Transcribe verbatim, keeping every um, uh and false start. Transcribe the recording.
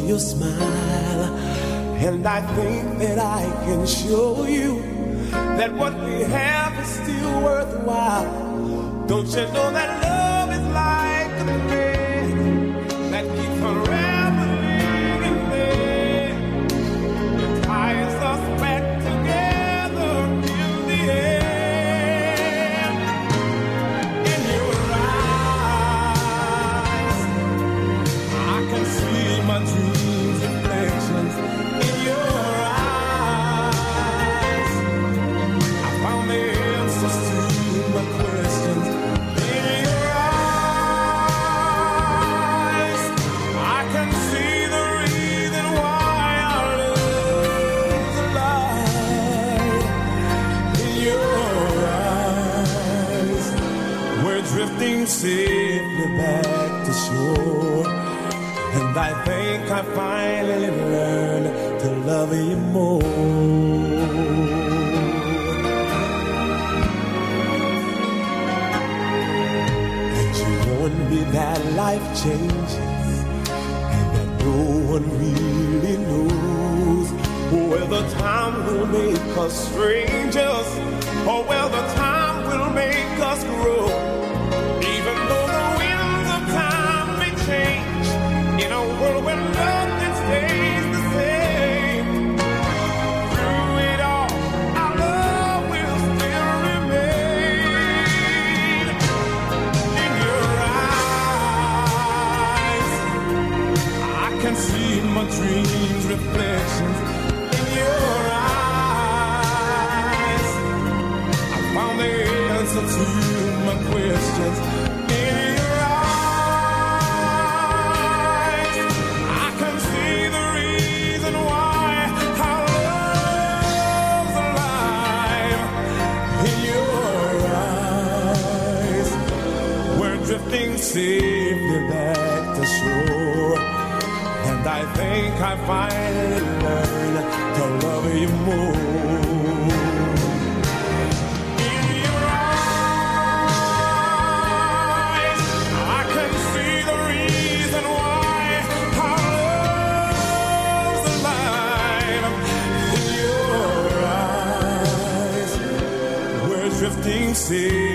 your smile. And I think that I can show you that what we have is still worthwhile. Don't you know that love is like a thread that keeps unraveling in bed? It ties us back together in the end. In your eyes, I can see my dreams reflections. In your eyes, I found the answers to my questions. In your eyes, I can see the reason why our love's alive. In your eyes, we're drifting safely back to shore. And I think I finally learned to love you more. And you warned me that life changes and that no one really knows whether time will make us strangers or whether time will make us grow. Even though the winds of time may change, in a world where nothing stays the same, through it all, our love will still remain. In your eyes, I can see my dreams' reflections. In your eyes, I found the answer to my questions. In your eyes, I can see the reason why our love's alive. In your eyes, we're drifting safely back to shore. And I think I finally learned to love you more. In your eyes, I can see the reason why our love's alive. In your eyes, we're drifting safe